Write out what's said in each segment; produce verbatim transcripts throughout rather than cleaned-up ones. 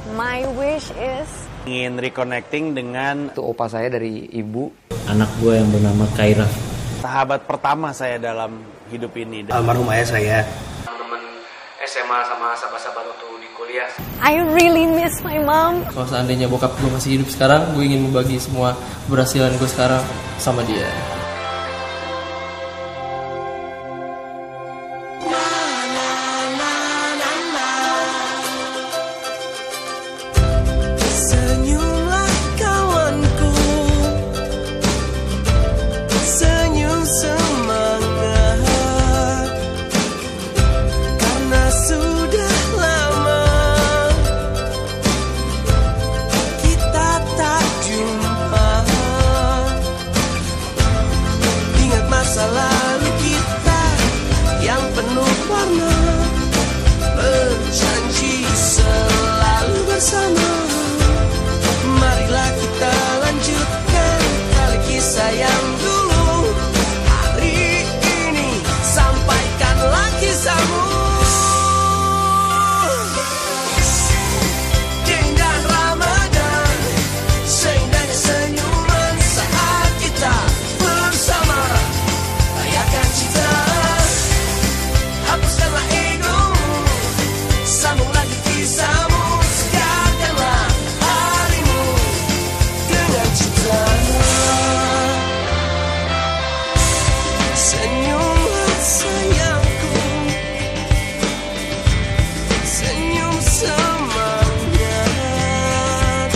My wish is ingin reconnecting dengan itu opa saya dari ibu. Anak gue yang bernama Kaira. Sahabat pertama saya dalam hidup ini. Almarhum ayah saya. Teman S M A sama sahabat-sahabat waktu di kuliah. I really miss my mom. Kalau seandainya bokap gue masih hidup sekarang, gue ingin membagi semua keberhasilan gue sekarang sama dia. Selalu kita yang penuh warna, berjanji selalu bersama. Marilah kita lanjutkan tali kisah yang dulu. Hari ini sampaikanlah kisahmu. Keindahan Ramadan, seindahnya senyuman saat kita bersama. Rayakan cinta, hapuskanlah egomu, sambung lagi kisahmu, segarkanlah harimu dengan cinta. Senyumlah sayangku, senyum semangat,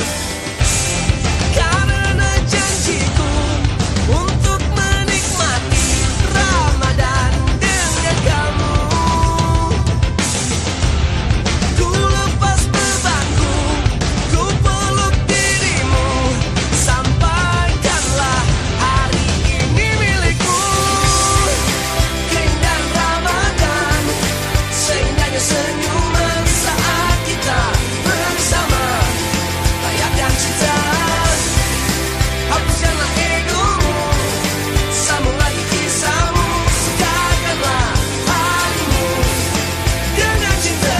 karena janjiku untuk menikmati Ramadan dengan kamu. Ku lepas bebanku, ku peluk dirimu, sampaikanlah hari ini milikku. Keindahan Ramadan, seindahnya senyuman saat kita bersama. Rayakan cinta, hapuskanlah egomu, sambung lagi kisahmu, segarkanlah harimu dengan cinta.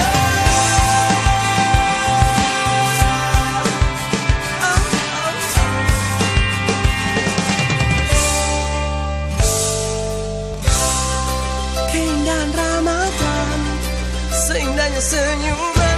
Keindahan Ramadan, seindahnya senyuman